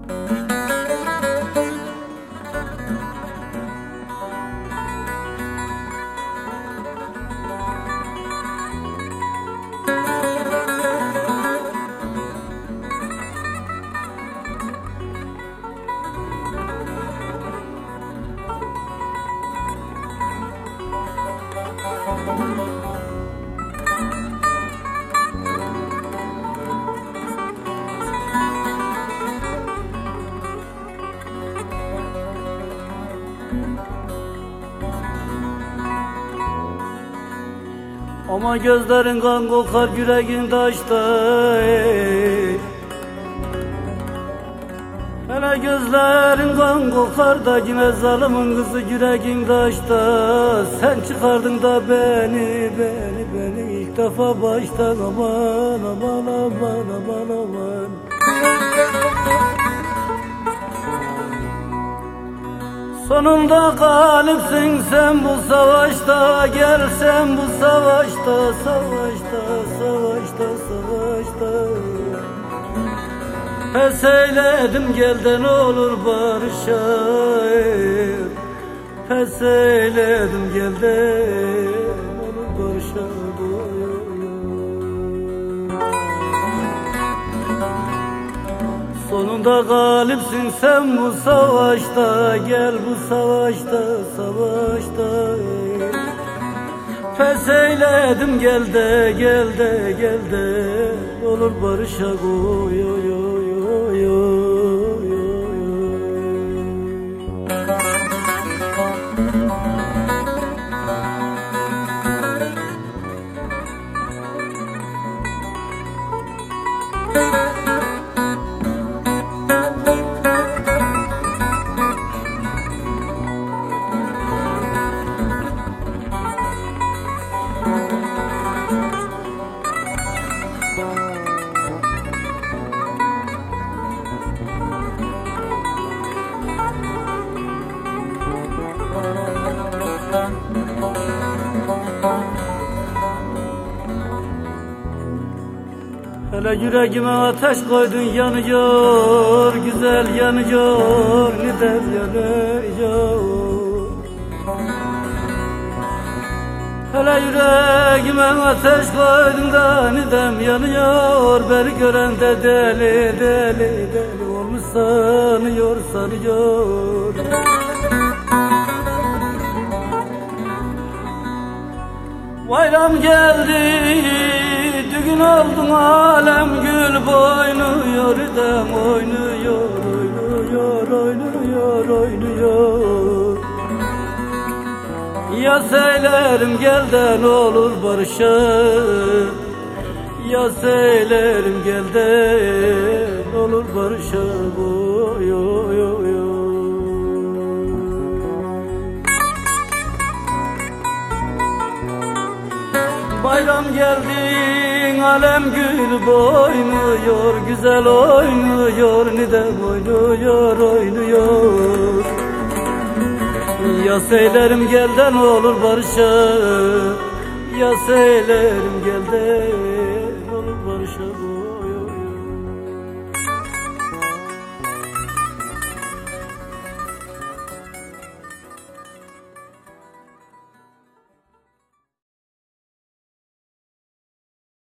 Ama gözlerin kan kokar, yüreğin taşta. Hele gözlerin kan kokar da yine zalimin kızı yüreğin taşta. Sen çıkardın da beni ilk defa baştan. Aman aman aman aman aman. Sonunda galipsin sen bu savaşta, gel sen bu savaşta, savaşta, savaşta, savaşta. Pes eyledim gel de ne olur barışayım. Pes eyledim gel de ne olur barışayım. Sonunda galipsin sen bu savaşta, gel bu savaşta, savaşta. Pes eyledim gel de, gel de, gel de olur barışak. Oy oy oy oy oy. Hele yüreğime ateş koydun, yanıyor, güzel yanıyor, neden yanıyor? Hele yüreğime ateş koydun da neden yanıyor? Beni gören de deli, deli, deli olmuş sanıyor, sanıyor. Bayram geldi, düğün oldun, alem gül boynuyor, dem oynuyor, oynuyor, oynuyor, oynuyor. Yas eylerim gel de ne olur barışak. Yas eylerim gel de ne olur barışak. Oy oy oy oy. Bayram geldin, alem gül boynuyor, güzel oynuyor, neden oynuyor, oynuyor. Yas eylerim gel de ne olur barışak. Yas eylerim gel de